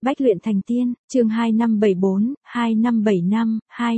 Bách luyện thành tiên, chương 2574, 2575,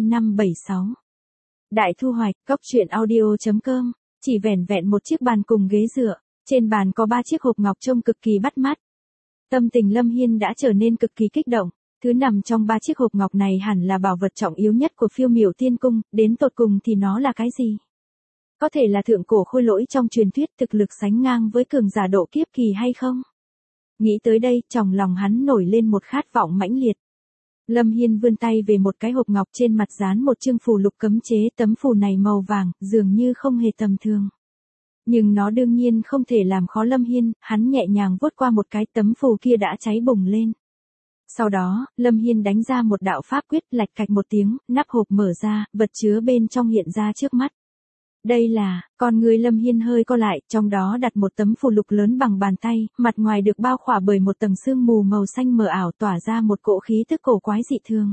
2576. Đại thu hoạch, cốc truyện audio.com, chỉ vẻn vẹn một chiếc bàn cùng ghế dựa, trên bàn có 3 chiếc hộp ngọc trông cực kỳ bắt mắt. Tâm tình Lâm Hiên đã trở nên cực kỳ kích động, thứ nằm trong 3 chiếc hộp ngọc này hẳn là bảo vật trọng yếu nhất của Phiêu Miểu Tiên Cung, đến tột cùng thì nó là cái gì? Có thể là thượng cổ khôi lỗi trong truyền thuyết thực lực sánh ngang với cường giả độ kiếp kỳ hay không? Nghĩ tới đây, trong lòng hắn nổi lên một khát vọng mãnh liệt. Lâm Hiên vươn tay về một cái hộp ngọc trên mặt dán một chương phù lục cấm chế, tấm phù này màu vàng, dường như không hề tầm thường. Nhưng nó đương nhiên không thể làm khó Lâm Hiên, hắn nhẹ nhàng vuốt qua một cái, tấm phù kia đã cháy bùng lên. Sau đó, Lâm Hiên đánh ra một đạo pháp quyết, lạch cạch một tiếng, nắp hộp mở ra, vật chứa bên trong hiện ra trước mắt. Đây là, con người Lâm Hiên hơi co lại, trong đó đặt một tấm phù lục lớn bằng bàn tay, mặt ngoài được bao khỏa bởi một tầng sương mù màu xanh mờ ảo tỏa ra một cỗ khí tức cổ quái dị thường.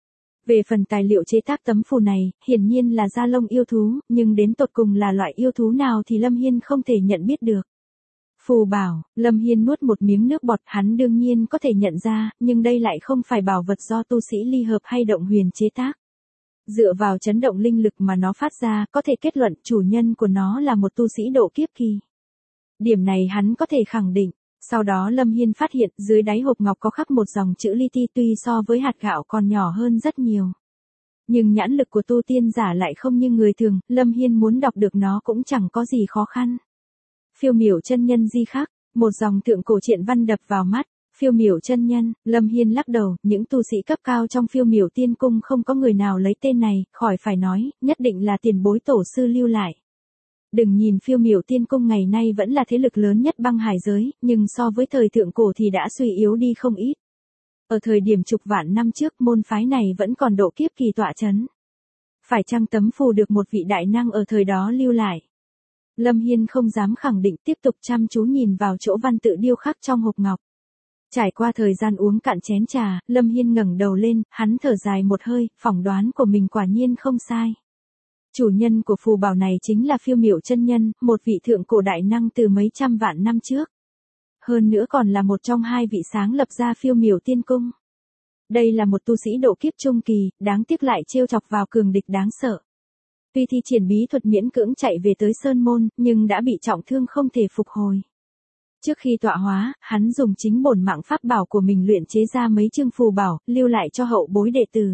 Về phần tài liệu chế tác tấm phù này, hiển nhiên là da lông yêu thú, nhưng đến tột cùng là loại yêu thú nào thì Lâm Hiên không thể nhận biết được. Phù bảo, Lâm Hiên nuốt một miếng nước bọt, hắn đương nhiên có thể nhận ra, nhưng đây lại không phải bảo vật do tu sĩ ly hợp hay động huyền chế tác. Dựa vào chấn động linh lực mà nó phát ra, có thể kết luận chủ nhân của nó là một tu sĩ độ kiếp kỳ. Điểm này hắn có thể khẳng định. Sau đó Lâm Hiên phát hiện dưới đáy hộp ngọc có khắc một dòng chữ li ti, tuy so với hạt gạo còn nhỏ hơn rất nhiều. Nhưng nhãn lực của tu tiên giả lại không như người thường, Lâm Hiên muốn đọc được nó cũng chẳng có gì khó khăn. Phiêu Miểu chân nhân di khắc, một dòng thượng cổ triện văn đập vào mắt. Phiêu Miểu chân nhân, Lâm Hiên lắc đầu, những tu sĩ cấp cao trong Phiêu Miểu Tiên Cung không có người nào lấy tên này, khỏi phải nói, nhất định là tiền bối tổ sư lưu lại. Đừng nhìn Phiêu Miểu Tiên Cung ngày nay vẫn là thế lực lớn nhất băng hải giới, nhưng so với thời thượng cổ thì đã suy yếu đi không ít. Ở thời điểm chục vạn năm trước, môn phái này vẫn còn độ kiếp kỳ tọa chấn. Phải chăng tấm phù được một vị đại năng ở thời đó lưu lại? Lâm Hiên không dám khẳng định, tiếp tục chăm chú nhìn vào chỗ văn tự điêu khắc trong hộp ngọc. Trải qua thời gian uống cạn chén trà, Lâm Hiên ngẩng đầu lên, hắn thở dài một hơi, phỏng đoán của mình quả nhiên không sai. Chủ nhân của phù bảo này chính là Phiêu Miểu chân nhân, một vị thượng cổ đại năng từ mấy trăm vạn năm trước. Hơn nữa còn là một trong 2 vị sáng lập ra Phiêu Miểu Tiên Cung. Đây là một tu sĩ độ kiếp trung kỳ, đáng tiếc lại trêu chọc vào cường địch đáng sợ. Tuy thi triển bí thuật miễn cưỡng chạy về tới Sơn Môn, nhưng đã bị trọng thương không thể phục hồi. Trước khi tọa hóa, hắn dùng chính bổn mạng pháp bảo của mình luyện chế ra mấy chương phù bảo, lưu lại cho hậu bối đệ tử.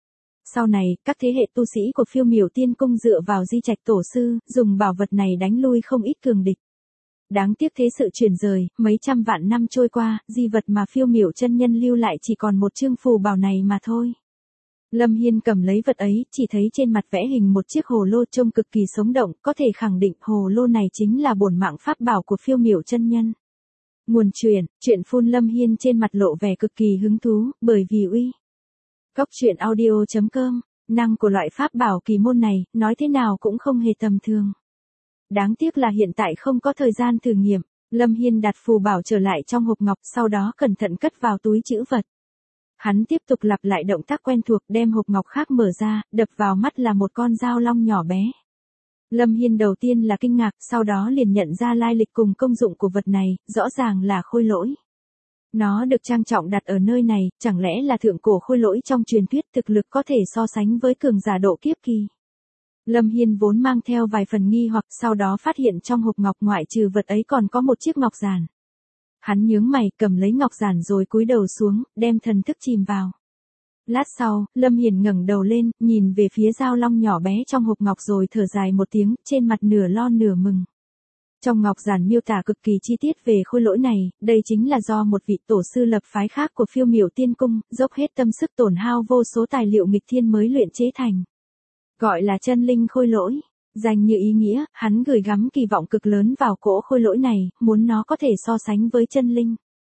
Sau này, các thế hệ tu sĩ của Phiêu Miểu Tiên Cung dựa vào di trạch tổ sư, dùng bảo vật này đánh lui không ít cường địch. Đáng tiếc thế sự chuyển rời, mấy trăm vạn năm trôi qua, di vật mà Phiêu Miểu chân nhân lưu lại chỉ còn một chương phù bảo này mà thôi. Lâm Hiên cầm lấy vật ấy, chỉ thấy trên mặt vẽ hình một chiếc hồ lô trông cực kỳ sống động, có thể khẳng định hồ lô này chính là bổn mạng pháp bảo của Phiêu Miểu chân nhân. Nguồn truyện phun Lâm Hiên trên mặt lộ vẻ cực kỳ hứng thú, bởi vì uy. Cốc truyện audio.com, năng của loại pháp bảo kỳ môn này, nói thế nào cũng không hề tầm thường. Đáng tiếc là hiện tại không có thời gian thử nghiệm, Lâm Hiên đặt phù bảo trở lại trong hộp ngọc, sau đó cẩn thận cất vào túi trữ vật. Hắn tiếp tục lặp lại động tác quen thuộc, đem hộp ngọc khác mở ra, đập vào mắt là một con dao long nhỏ bé. Lâm Hiên đầu tiên là kinh ngạc, sau đó liền nhận ra lai lịch cùng công dụng của vật này, rõ ràng là khôi lỗi. Nó được trang trọng đặt ở nơi này, chẳng lẽ là thượng cổ khôi lỗi trong truyền thuyết, thực lực có thể so sánh với cường giả độ kiếp kỳ. Lâm Hiên vốn mang theo vài phần nghi hoặc, sau đó phát hiện trong hộp ngọc ngoại trừ vật ấy còn có một chiếc ngọc giản. Hắn nhướng mày, cầm lấy ngọc giản rồi cúi đầu xuống, đem thần thức chìm vào. Lát sau, Lâm Hiền ngẩng đầu lên, nhìn về phía dao long nhỏ bé trong hộp ngọc rồi thở dài một tiếng, trên mặt nửa lo nửa mừng. Trong ngọc giản miêu tả cực kỳ chi tiết về khôi lỗi này, đây chính là do một vị tổ sư lập phái khác của Phiêu Miểu Tiên Cung, dốc hết tâm sức tổn hao vô số tài liệu nghịch thiên mới luyện chế thành. Gọi là chân linh khôi lỗi. Danh như ý nghĩa, hắn gửi gắm kỳ vọng cực lớn vào cỗ khôi lỗi này, muốn nó có thể so sánh với chân linh.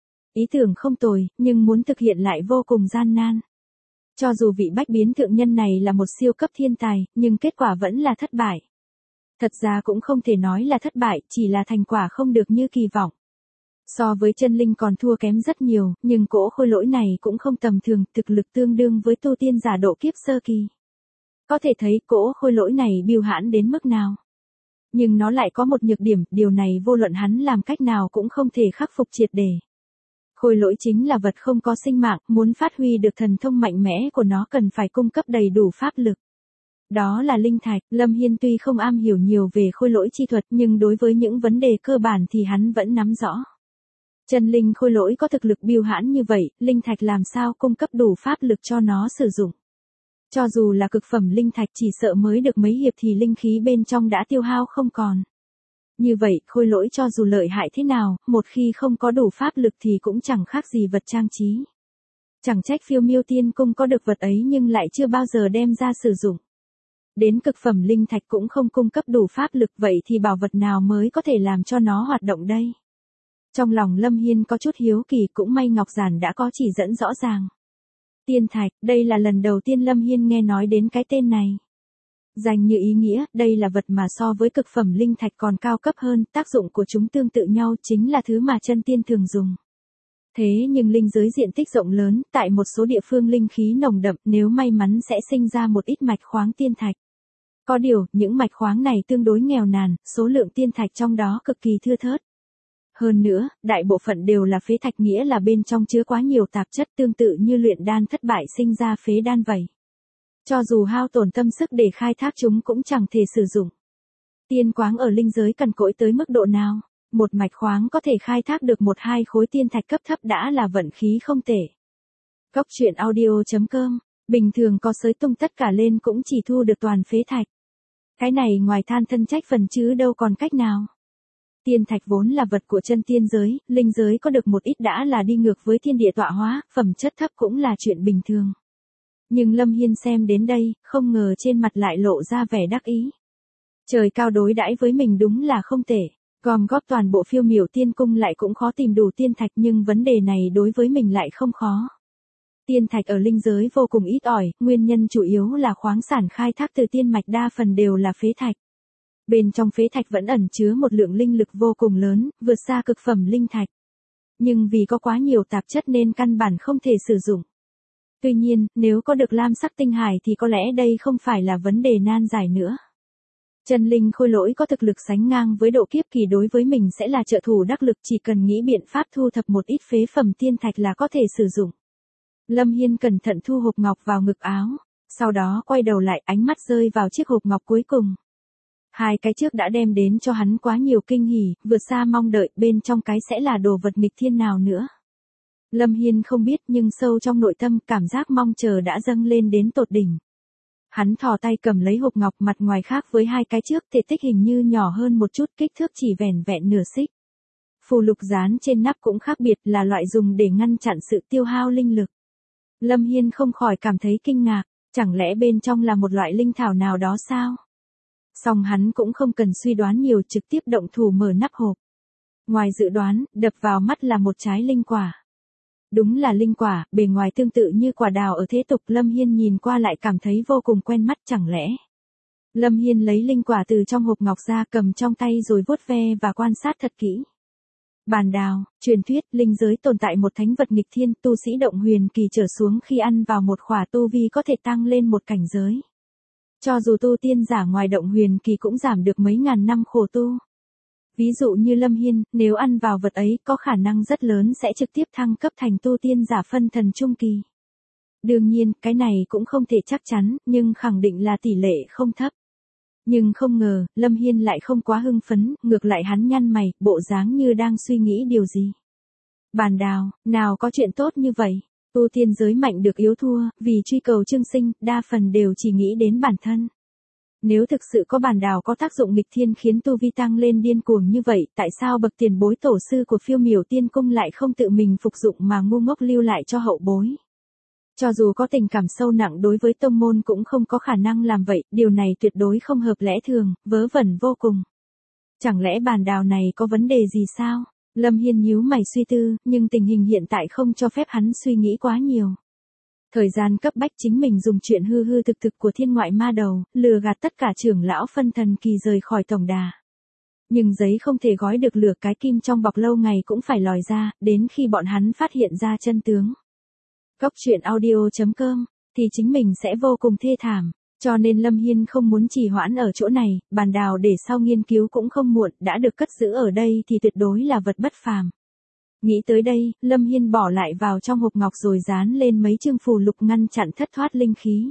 Ý tưởng không tồi, nhưng muốn thực hiện lại vô cùng gian nan. Cho dù vị bách biến thượng nhân này là một siêu cấp thiên tài, nhưng kết quả vẫn là thất bại. Thật ra cũng không thể nói là thất bại, chỉ là thành quả không được như kỳ vọng. So với chân linh còn thua kém rất nhiều, nhưng cỗ khôi lỗi này cũng không tầm thường, thực lực tương đương với tu tiên giả độ kiếp sơ kỳ. Có thể thấy cỗ khôi lỗi này bưu hãn đến mức nào. Nhưng nó lại có một nhược điểm, điều này vô luận hắn làm cách nào cũng không thể khắc phục triệt để. Khôi lỗi chính là vật không có sinh mạng, muốn phát huy được thần thông mạnh mẽ của nó cần phải cung cấp đầy đủ pháp lực. Đó là linh thạch. Lâm Hiên tuy không am hiểu nhiều về khôi lỗi chi thuật nhưng đối với những vấn đề cơ bản thì hắn vẫn nắm rõ. Chân linh khôi lỗi có thực lực bưu hãn như vậy, linh thạch làm sao cung cấp đủ pháp lực cho nó sử dụng. Cho dù là cực phẩm linh thạch chỉ sợ mới được mấy hiệp thì linh khí bên trong đã tiêu hao không còn. Như vậy, khôi lỗi cho dù lợi hại thế nào, một khi không có đủ pháp lực thì cũng chẳng khác gì vật trang trí. Chẳng trách Phiêu Miêu Tiên Cung có được vật ấy nhưng lại chưa bao giờ đem ra sử dụng. Đến cực phẩm linh thạch cũng không cung cấp đủ pháp lực, vậy thì bảo vật nào mới có thể làm cho nó hoạt động đây? Trong lòng Lâm Hiên có chút hiếu kỳ, cũng may Ngọc Giản đã có chỉ dẫn rõ ràng. Tiên thạch, đây là lần đầu tiên Lâm Hiên nghe nói đến cái tên này. Dành như ý nghĩa, đây là vật mà so với cực phẩm linh thạch còn cao cấp hơn, tác dụng của chúng tương tự nhau, chính là thứ mà chân tiên thường dùng. Thế nhưng linh giới diện tích rộng lớn, tại một số địa phương linh khí nồng đậm, nếu may mắn sẽ sinh ra một ít mạch khoáng tiên thạch. Có điều, những mạch khoáng này tương đối nghèo nàn, số lượng tiên thạch trong đó cực kỳ thưa thớt. Hơn nữa, đại bộ phận đều là phế thạch, nghĩa là bên trong chứa quá nhiều tạp chất, tương tự như luyện đan thất bại sinh ra phế đan vậy. Cho dù hao tổn tâm sức để khai thác chúng cũng chẳng thể sử dụng. Tiên quáng ở linh giới cằn cỗi tới mức độ nào? Một mạch khoáng có thể khai thác được 1-2 khối tiên thạch cấp thấp đã là vận khí không tệ. Cốc truyện audio.com, bình thường có xới tung tất cả lên cũng chỉ thu được toàn phế thạch. Cái này ngoài than thân trách phần chứ đâu còn cách nào. Tiên thạch vốn là vật của chân tiên giới, linh giới có được một ít đã là đi ngược với thiên địa tọa hóa, phẩm chất thấp cũng là chuyện bình thường. Nhưng Lâm Hiên xem đến đây, không ngờ trên mặt lại lộ ra vẻ đắc ý. Trời cao đối đãi với mình đúng là không tệ, gom góp toàn bộ Phiêu Miểu Tiên Cung lại cũng khó tìm đủ tiên thạch, nhưng vấn đề này đối với mình lại không khó. Tiên thạch ở linh giới vô cùng ít ỏi, nguyên nhân chủ yếu là khoáng sản khai thác từ tiên mạch đa phần đều là phế thạch. Bên trong phế thạch vẫn ẩn chứa một lượng linh lực vô cùng lớn, vượt xa cực phẩm linh thạch. Nhưng vì có quá nhiều tạp chất nên căn bản không thể sử dụng. Tuy nhiên, nếu có được lam sắc tinh hải thì có lẽ đây không phải là vấn đề nan giải nữa. Chân linh khôi lỗi có thực lực sánh ngang với độ kiếp kỳ, đối với mình sẽ là trợ thủ đắc lực, chỉ cần nghĩ biện pháp thu thập một ít phế phẩm tiên thạch là có thể sử dụng. Lâm Hiên cẩn thận thu hộp ngọc vào ngực áo, sau đó quay đầu lại, ánh mắt rơi vào chiếc hộp ngọc cuối cùng. Hai cái trước đã đem đến cho hắn quá nhiều kinh hỉ, vượt xa mong đợi, bên trong cái sẽ là đồ vật nghịch thiên nào nữa. Lâm Hiên không biết nhưng sâu trong nội tâm cảm giác mong chờ đã dâng lên đến tột đỉnh. Hắn thò tay cầm lấy hộp ngọc, mặt ngoài khác với hai cái trước, thể tích hình như nhỏ hơn một chút, kích thước chỉ vẻn vẹn nửa xích. Phù lục dán trên nắp cũng khác biệt, là loại dùng để ngăn chặn sự tiêu hao linh lực. Lâm Hiên không khỏi cảm thấy kinh ngạc, chẳng lẽ bên trong là một loại linh thảo nào đó sao? Song hắn cũng không cần suy đoán nhiều, trực tiếp động thủ mở nắp hộp. Ngoài dự đoán, đập vào mắt là một trái linh quả. Đúng là linh quả, bề ngoài tương tự như quả đào ở thế tục, Lâm Hiên nhìn qua lại cảm thấy vô cùng quen mắt, chẳng lẽ. Lâm Hiên lấy linh quả từ trong hộp ngọc ra, cầm trong tay rồi vuốt ve và quan sát thật kỹ. Bàn đào, truyền thuyết, linh giới tồn tại một thánh vật nghịch thiên, tu sĩ động huyền kỳ trở xuống khi ăn vào một khỏa tu vi có thể tăng lên một cảnh giới. Cho dù tu tiên giả ngoài động huyền kỳ cũng giảm được mấy ngàn năm khổ tu. Ví dụ như Lâm Hiên, nếu ăn vào vật ấy có khả năng rất lớn sẽ trực tiếp thăng cấp thành tu tiên giả phân thần trung kỳ. Đương nhiên, cái này cũng không thể chắc chắn, nhưng khẳng định là tỷ lệ không thấp. Nhưng không ngờ, Lâm Hiên lại không quá hưng phấn, ngược lại hắn nhăn mày, bộ dáng như đang suy nghĩ điều gì. Bàn đào, nào có chuyện tốt như vậy. Tu tiên giới mạnh được yếu thua, vì truy cầu chương sinh, đa phần đều chỉ nghĩ đến bản thân. Nếu thực sự có bàn đào có tác dụng nghịch thiên khiến tu vi tăng lên điên cuồng như vậy, tại sao bậc tiền bối tổ sư của Phiêu Miểu Tiên Cung lại không tự mình phục dụng mà ngu ngốc lưu lại cho hậu bối? Cho dù có tình cảm sâu nặng đối với tông môn cũng không có khả năng làm vậy, điều này tuyệt đối không hợp lẽ thường, vớ vẩn vô cùng. Chẳng lẽ bàn đào này có vấn đề gì sao? Lâm Hiên nhíu mày suy tư, nhưng tình hình hiện tại không cho phép hắn suy nghĩ quá nhiều. Thời gian cấp bách, chính mình dùng chuyện hư hư thực thực của thiên ngoại ma đầu, lừa gạt tất cả trưởng lão phân thần kỳ rời khỏi tổng đà. Nhưng giấy không thể gói được lửa, cái kim trong bọc lâu ngày cũng phải lòi ra, đến khi bọn hắn phát hiện ra chân tướng. Cốc truyện audio.com, thì chính mình sẽ vô cùng thê thảm. Cho nên Lâm Hiên không muốn trì hoãn ở chỗ này, bàn đào để sau nghiên cứu cũng không muộn, đã được cất giữ ở đây thì tuyệt đối là vật bất phàm. Nghĩ tới đây, Lâm Hiên bỏ lại vào trong hộp ngọc rồi dán lên mấy chương phù lục ngăn chặn thất thoát linh khí.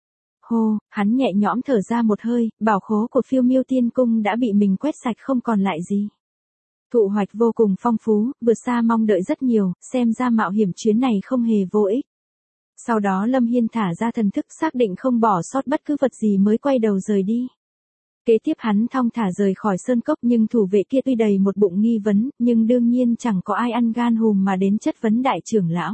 Hô, hắn nhẹ nhõm thở ra một hơi, bảo khố của Phiêu Miêu Tiên Cung đã bị mình quét sạch không còn lại gì. Thu hoạch vô cùng phong phú, vượt xa mong đợi rất nhiều, xem ra mạo hiểm chuyến này không hề vô ích. Sau đó Lâm Hiên thả ra thần thức xác định không bỏ sót bất cứ vật gì mới quay đầu rời đi. Kế tiếp hắn thong thả rời khỏi sơn cốc nhưng thủ vệ kia tuy đầy một bụng nghi vấn, nhưng đương nhiên chẳng có ai ăn gan hùm mà đến chất vấn đại trưởng lão.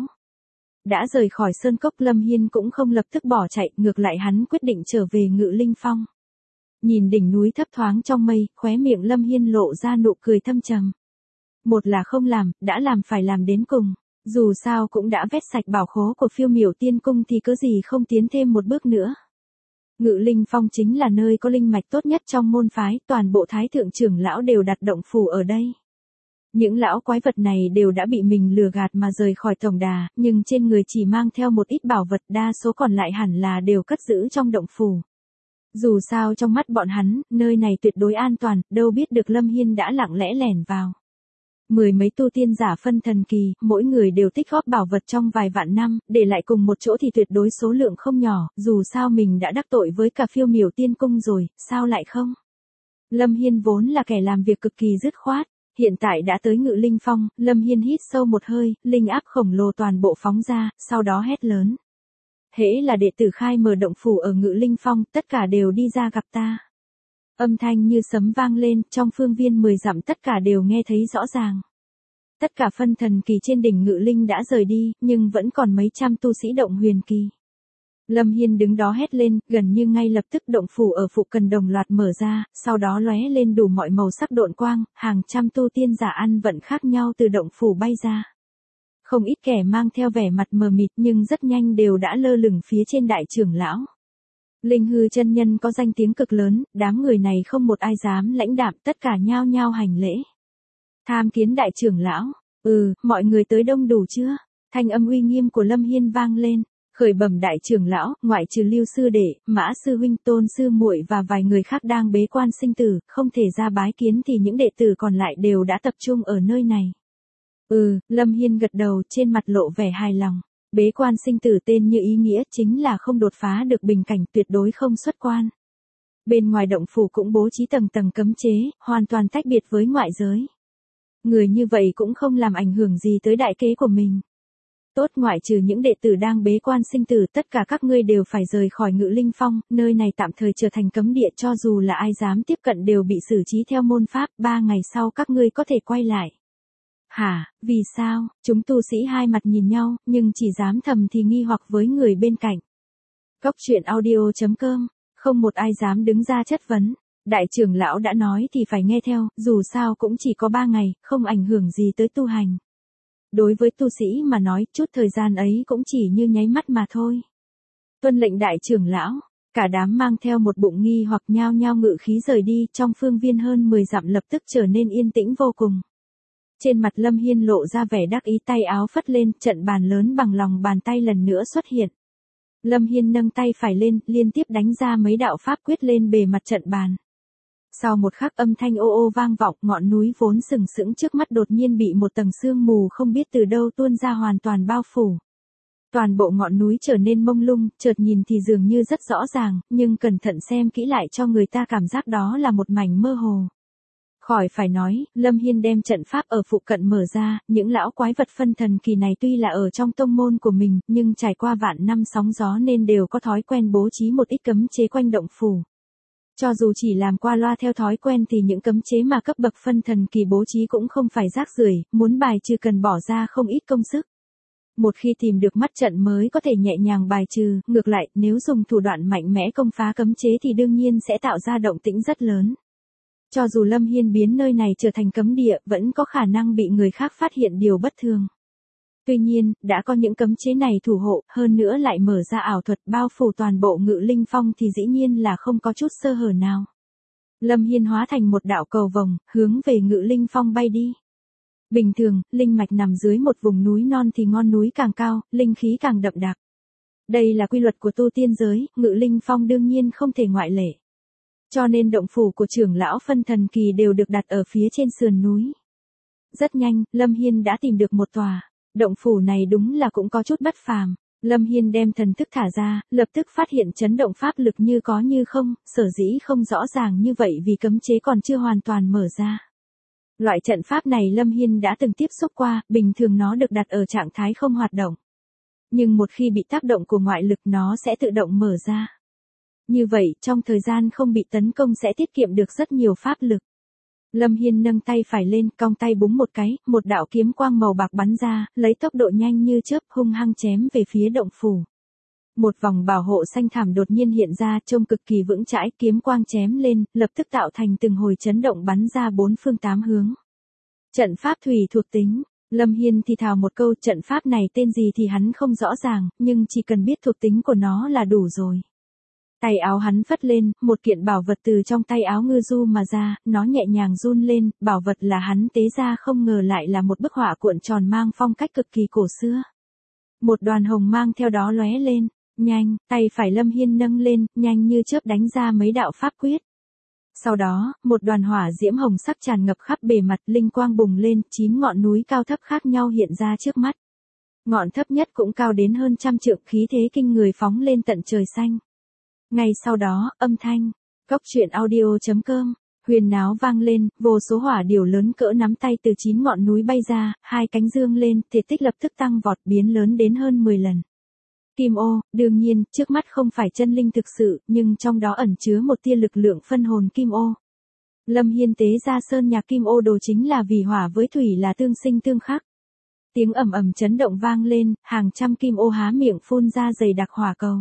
Đã rời khỏi sơn cốc Lâm Hiên cũng không lập tức bỏ chạy, ngược lại hắn quyết định trở về Ngự Linh Phong. Nhìn đỉnh núi thấp thoáng trong mây, khóe miệng Lâm Hiên lộ ra nụ cười thâm trầm. Một là không làm, đã làm phải làm đến cùng. Dù sao cũng đã vét sạch bảo khố của Phiêu Miểu Tiên Cung thì cớ gì không tiến thêm một bước nữa. Ngự Linh Phong chính là nơi có linh mạch tốt nhất trong môn phái, toàn bộ thái thượng trưởng lão đều đặt động phủ ở đây. Những lão quái vật này đều đã bị mình lừa gạt mà rời khỏi tổng đà, nhưng trên người chỉ mang theo một ít bảo vật, đa số còn lại hẳn là đều cất giữ trong động phủ. Dù sao trong mắt bọn hắn, nơi này tuyệt đối an toàn, đâu biết được Lâm Hiên đã lặng lẽ lẻn vào. Mười mấy tu tiên giả phân thần kỳ, mỗi người đều tích góp bảo vật trong vài vạn năm, để lại cùng một chỗ thì tuyệt đối số lượng không nhỏ, dù sao mình đã đắc tội với cả Phiêu Miểu Tiên Cung rồi, sao lại không? Lâm Hiên vốn là kẻ làm việc cực kỳ dứt khoát, hiện tại đã tới Ngự Linh Phong, Lâm Hiên hít sâu một hơi, linh áp khổng lồ toàn bộ phóng ra, sau đó hét lớn. Hễ là đệ tử khai mở động phủ ở Ngự Linh Phong, tất cả đều đi ra gặp ta. Âm thanh như sấm vang lên, trong phương viên 10 dặm tất cả đều nghe thấy rõ ràng. Tất cả phân thần kỳ trên đỉnh Ngự Linh đã rời đi, nhưng vẫn còn mấy trăm tu sĩ động huyền kỳ. Lâm Hiên đứng đó hét lên, gần như ngay lập tức động phủ ở phụ cận đồng loạt mở ra, sau đó lóe lên đủ mọi màu sắc độn quang, hàng trăm tu tiên giả ăn vận khác nhau từ động phủ bay ra. Không ít kẻ mang theo vẻ mặt mờ mịt nhưng rất nhanh đều đã lơ lửng phía trên đại trưởng lão. Linh Hư chân nhân có danh tiếng cực lớn, đám người này không một ai dám lãnh đạm, tất cả nhao nhao hành lễ. Tham kiến đại trưởng lão, mọi người tới đông đủ chưa? Thanh âm uy nghiêm của Lâm Hiên vang lên, khởi bẩm đại trưởng lão, ngoại trừ Lưu sư đệ, Mã sư huynh, Tôn sư muội và vài người khác đang bế quan sinh tử, không thể ra bái kiến thì những đệ tử còn lại đều đã tập trung ở nơi này. Lâm Hiên gật đầu, trên mặt lộ vẻ hài lòng. Bế quan sinh tử tên như ý nghĩa chính là không đột phá được bình cảnh, tuyệt đối không xuất quan. Bên ngoài động phủ cũng bố trí tầng tầng cấm chế, hoàn toàn tách biệt với ngoại giới. Người như vậy cũng không làm ảnh hưởng gì tới đại kế của mình. Tốt, ngoại trừ những đệ tử đang bế quan sinh tử, tất cả các ngươi đều phải rời khỏi Ngự Linh Phong, nơi này tạm thời trở thành cấm địa, cho dù là ai dám tiếp cận đều bị xử trí theo môn pháp, 3 ngày sau các ngươi có thể quay lại. Hả, vì sao? Chúng tu sĩ hai mặt nhìn nhau, nhưng chỉ dám thầm thì nghi hoặc với người bên cạnh. Cốc truyện audio.com, không một ai dám đứng ra chất vấn. Đại trưởng lão đã nói thì phải nghe theo, dù sao cũng chỉ có 3 ngày, không ảnh hưởng gì tới tu hành. Đối với tu sĩ mà nói, chút thời gian ấy cũng chỉ như nháy mắt mà thôi. Tuân lệnh đại trưởng lão, cả đám mang theo một bụng nghi hoặc nhao nhao ngự khí rời đi, trong phương viên hơn 10 dặm lập tức trở nên yên tĩnh vô cùng. Trên mặt Lâm Hiên lộ ra vẻ đắc ý, tay áo phất lên, trận bàn lớn bằng lòng bàn tay lần nữa xuất hiện. Lâm Hiên nâng tay phải lên, liên tiếp đánh ra mấy đạo pháp quyết lên bề mặt trận bàn. Sau một khắc âm thanh ô ô vang vọng, ngọn núi vốn sừng sững trước mắt đột nhiên bị một tầng sương mù không biết từ đâu tuôn ra hoàn toàn bao phủ. Toàn bộ ngọn núi trở nên mông lung, chợt nhìn thì dường như rất rõ ràng, nhưng cẩn thận xem kỹ lại cho người ta cảm giác đó là một mảnh mơ hồ. Khỏi phải nói, Lâm Hiên đem trận pháp ở phụ cận mở ra, những lão quái vật phân thần kỳ này tuy là ở trong tông môn của mình, nhưng trải qua vạn năm sóng gió nên đều có thói quen bố trí một ít cấm chế quanh động phủ. Cho dù chỉ làm qua loa theo thói quen thì những cấm chế mà cấp bậc phân thần kỳ bố trí cũng không phải rác rưởi, muốn bài trừ cần bỏ ra không ít công sức. Một khi tìm được mắt trận mới có thể nhẹ nhàng bài trừ, ngược lại, nếu dùng thủ đoạn mạnh mẽ công phá cấm chế thì đương nhiên sẽ tạo ra động tĩnh rất lớn. Cho dù Lâm Hiên biến nơi này trở thành cấm địa, vẫn có khả năng bị người khác phát hiện điều bất thường. Tuy nhiên, đã có những cấm chế này thủ hộ, hơn nữa lại mở ra ảo thuật bao phủ toàn bộ Ngự Linh Phong thì dĩ nhiên là không có chút sơ hở nào. Lâm Hiên hóa thành một đạo cầu vồng, hướng về Ngự Linh Phong bay đi. Bình thường, linh mạch nằm dưới một vùng núi non thì ngọn núi càng cao, linh khí càng đậm đặc. Đây là quy luật của tu tiên giới, Ngự Linh Phong đương nhiên không thể ngoại lệ. Cho nên động phủ của trưởng lão phân thần kỳ đều được đặt ở phía trên sườn núi. Rất nhanh, Lâm Hiên đã tìm được một tòa. Động phủ này đúng là cũng có chút bất phàm. Lâm Hiên đem thần thức thả ra, lập tức phát hiện chấn động pháp lực như có như không, sở dĩ không rõ ràng như vậy vì cấm chế còn chưa hoàn toàn mở ra. Loại trận pháp này Lâm Hiên đã từng tiếp xúc qua, bình thường nó được đặt ở trạng thái không hoạt động. Nhưng một khi bị tác động của ngoại lực nó sẽ tự động mở ra. Như vậy, trong thời gian không bị tấn công sẽ tiết kiệm được rất nhiều pháp lực. Lâm Hiên nâng tay phải lên, cong tay búng một cái, một đạo kiếm quang màu bạc bắn ra, lấy tốc độ nhanh như chớp hung hăng chém về phía động phủ. Một vòng bảo hộ xanh thẳm đột nhiên hiện ra, trông cực kỳ vững chãi, kiếm quang chém lên, lập tức tạo thành từng hồi chấn động bắn ra bốn phương tám hướng. Trận pháp thủy thuộc tính. Lâm Hiên thì thào một câu, trận pháp này tên gì thì hắn không rõ ràng, nhưng chỉ cần biết thuộc tính của nó là đủ rồi. Tay áo hắn phất lên, một kiện bảo vật từ trong tay áo ngư du mà ra, nó nhẹ nhàng run lên, bảo vật là hắn tế ra không ngờ lại là một bức họa cuộn tròn mang phong cách cực kỳ cổ xưa. Một đoàn hồng mang theo đó lóe lên, nhanh, tay phải Lâm Hiên nâng lên, nhanh như chớp đánh ra mấy đạo pháp quyết. Sau đó, một đoàn hỏa diễm hồng sắc tràn ngập khắp bề mặt, linh quang bùng lên, 9 ngọn núi cao thấp khác nhau hiện ra trước mắt. Ngọn thấp nhất cũng cao đến hơn 100 trượng, khí thế kinh người phóng lên tận trời xanh. Ngay sau đó, âm thanh, cốc truyện audio.com, huyền náo vang lên, vô số hỏa điểu lớn cỡ nắm tay từ 9 ngọn núi bay ra, hai cánh dương lên, thể tích lập tức tăng vọt biến lớn đến hơn 10 lần. Kim ô, đương nhiên, trước mắt không phải chân linh thực sự, nhưng trong đó ẩn chứa một tia lực lượng phân hồn kim ô. Lâm Hiên tế ra sơn nhạc kim ô đồ chính là vì hỏa với thủy là tương sinh tương khắc. Tiếng ầm ầm chấn động vang lên, hàng trăm kim ô há miệng phun ra dày đặc hỏa cầu.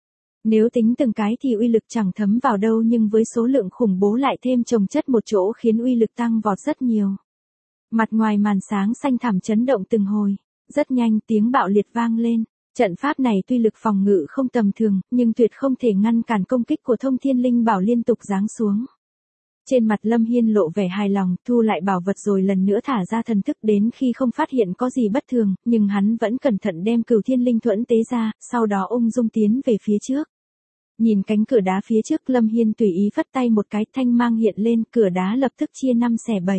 Nếu tính từng cái thì uy lực chẳng thấm vào đâu, nhưng với số lượng khủng bố lại thêm chồng chất một chỗ khiến uy lực tăng vọt rất nhiều. Mặt ngoài màn sáng xanh thẳm chấn động từng hồi, rất nhanh tiếng bạo liệt vang lên. Trận pháp này tuy lực phòng ngự không tầm thường, nhưng tuyệt không thể ngăn cản công kích của Thông Thiên Linh Bảo liên tục giáng xuống. Trên mặt Lâm Hiên lộ vẻ hài lòng, thu lại bảo vật rồi lần nữa thả ra thần thức đến khi không phát hiện có gì bất thường, nhưng hắn vẫn cẩn thận đem Cửu Thiên Linh Thuẫn tế ra, sau đó ung dung tiến về phía trước. Nhìn cánh cửa đá phía trước, Lâm Hiên tùy ý phất tay một cái, thanh mang hiện lên, cửa đá lập tức chia 5 xẻ 7.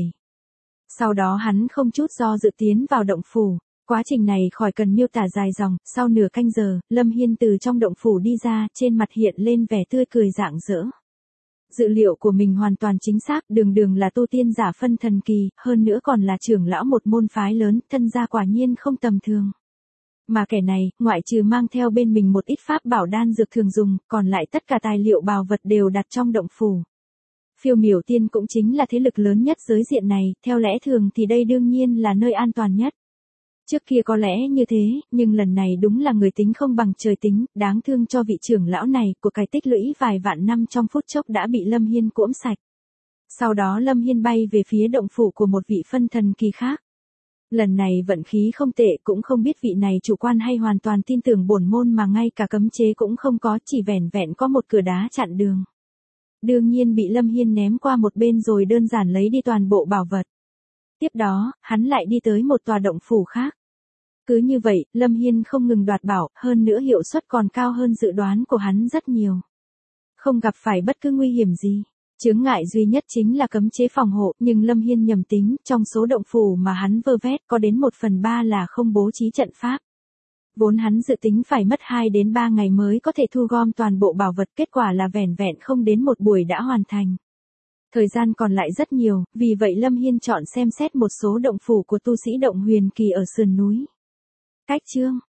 Sau đó hắn không chút do dự tiến vào động phủ. Quá trình này khỏi cần miêu tả dài dòng, sau nửa canh giờ, Lâm Hiên từ trong động phủ đi ra, trên mặt hiện lên vẻ tươi cười rạng rỡ. Dự liệu của mình hoàn toàn chính xác, đường là tu tiên giả phân thần kỳ, hơn nữa còn là trưởng lão một môn phái lớn, thân gia quả nhiên không tầm thường. Mà kẻ này, ngoại trừ mang theo bên mình một ít pháp bảo đan dược thường dùng, còn lại tất cả tài liệu bào vật đều đặt trong động phủ. Phiêu Miểu Tiên cũng chính là thế lực lớn nhất giới diện này, theo lẽ thường thì đây đương nhiên là nơi an toàn nhất. Trước kia có lẽ như thế, nhưng lần này đúng là người tính không bằng trời tính, đáng thương cho vị trưởng lão này, của cải tích lũy vài vạn năm trong phút chốc đã bị Lâm Hiên cuỗm sạch. Sau đó Lâm Hiên bay về phía động phủ của một vị phân thần kỳ khác. Lần này vận khí không tệ, cũng không biết vị này chủ quan hay hoàn toàn tin tưởng bổn môn mà ngay cả cấm chế cũng không có, chỉ vẻn vẹn có một cửa đá chặn đường. Đương nhiên bị Lâm Hiên ném qua một bên rồi đơn giản lấy đi toàn bộ bảo vật. Tiếp đó, hắn lại đi tới một tòa động phủ khác. Cứ như vậy, Lâm Hiên không ngừng đoạt bảo, hơn nữa hiệu suất còn cao hơn dự đoán của hắn rất nhiều. Không gặp phải bất cứ nguy hiểm gì. Chướng ngại duy nhất chính là cấm chế phòng hộ, nhưng Lâm Hiên nhầm tính, trong số động phủ mà hắn vơ vét có đến 1/3 là không bố trí trận pháp. Vốn hắn dự tính phải mất 2 đến 3 ngày mới có thể thu gom toàn bộ bảo vật, kết quả là vẻn vẹn không đến một buổi đã hoàn thành. Thời gian còn lại rất nhiều, vì vậy Lâm Hiên chọn xem xét một số động phủ của tu sĩ động huyền kỳ ở sườn núi. Cách chương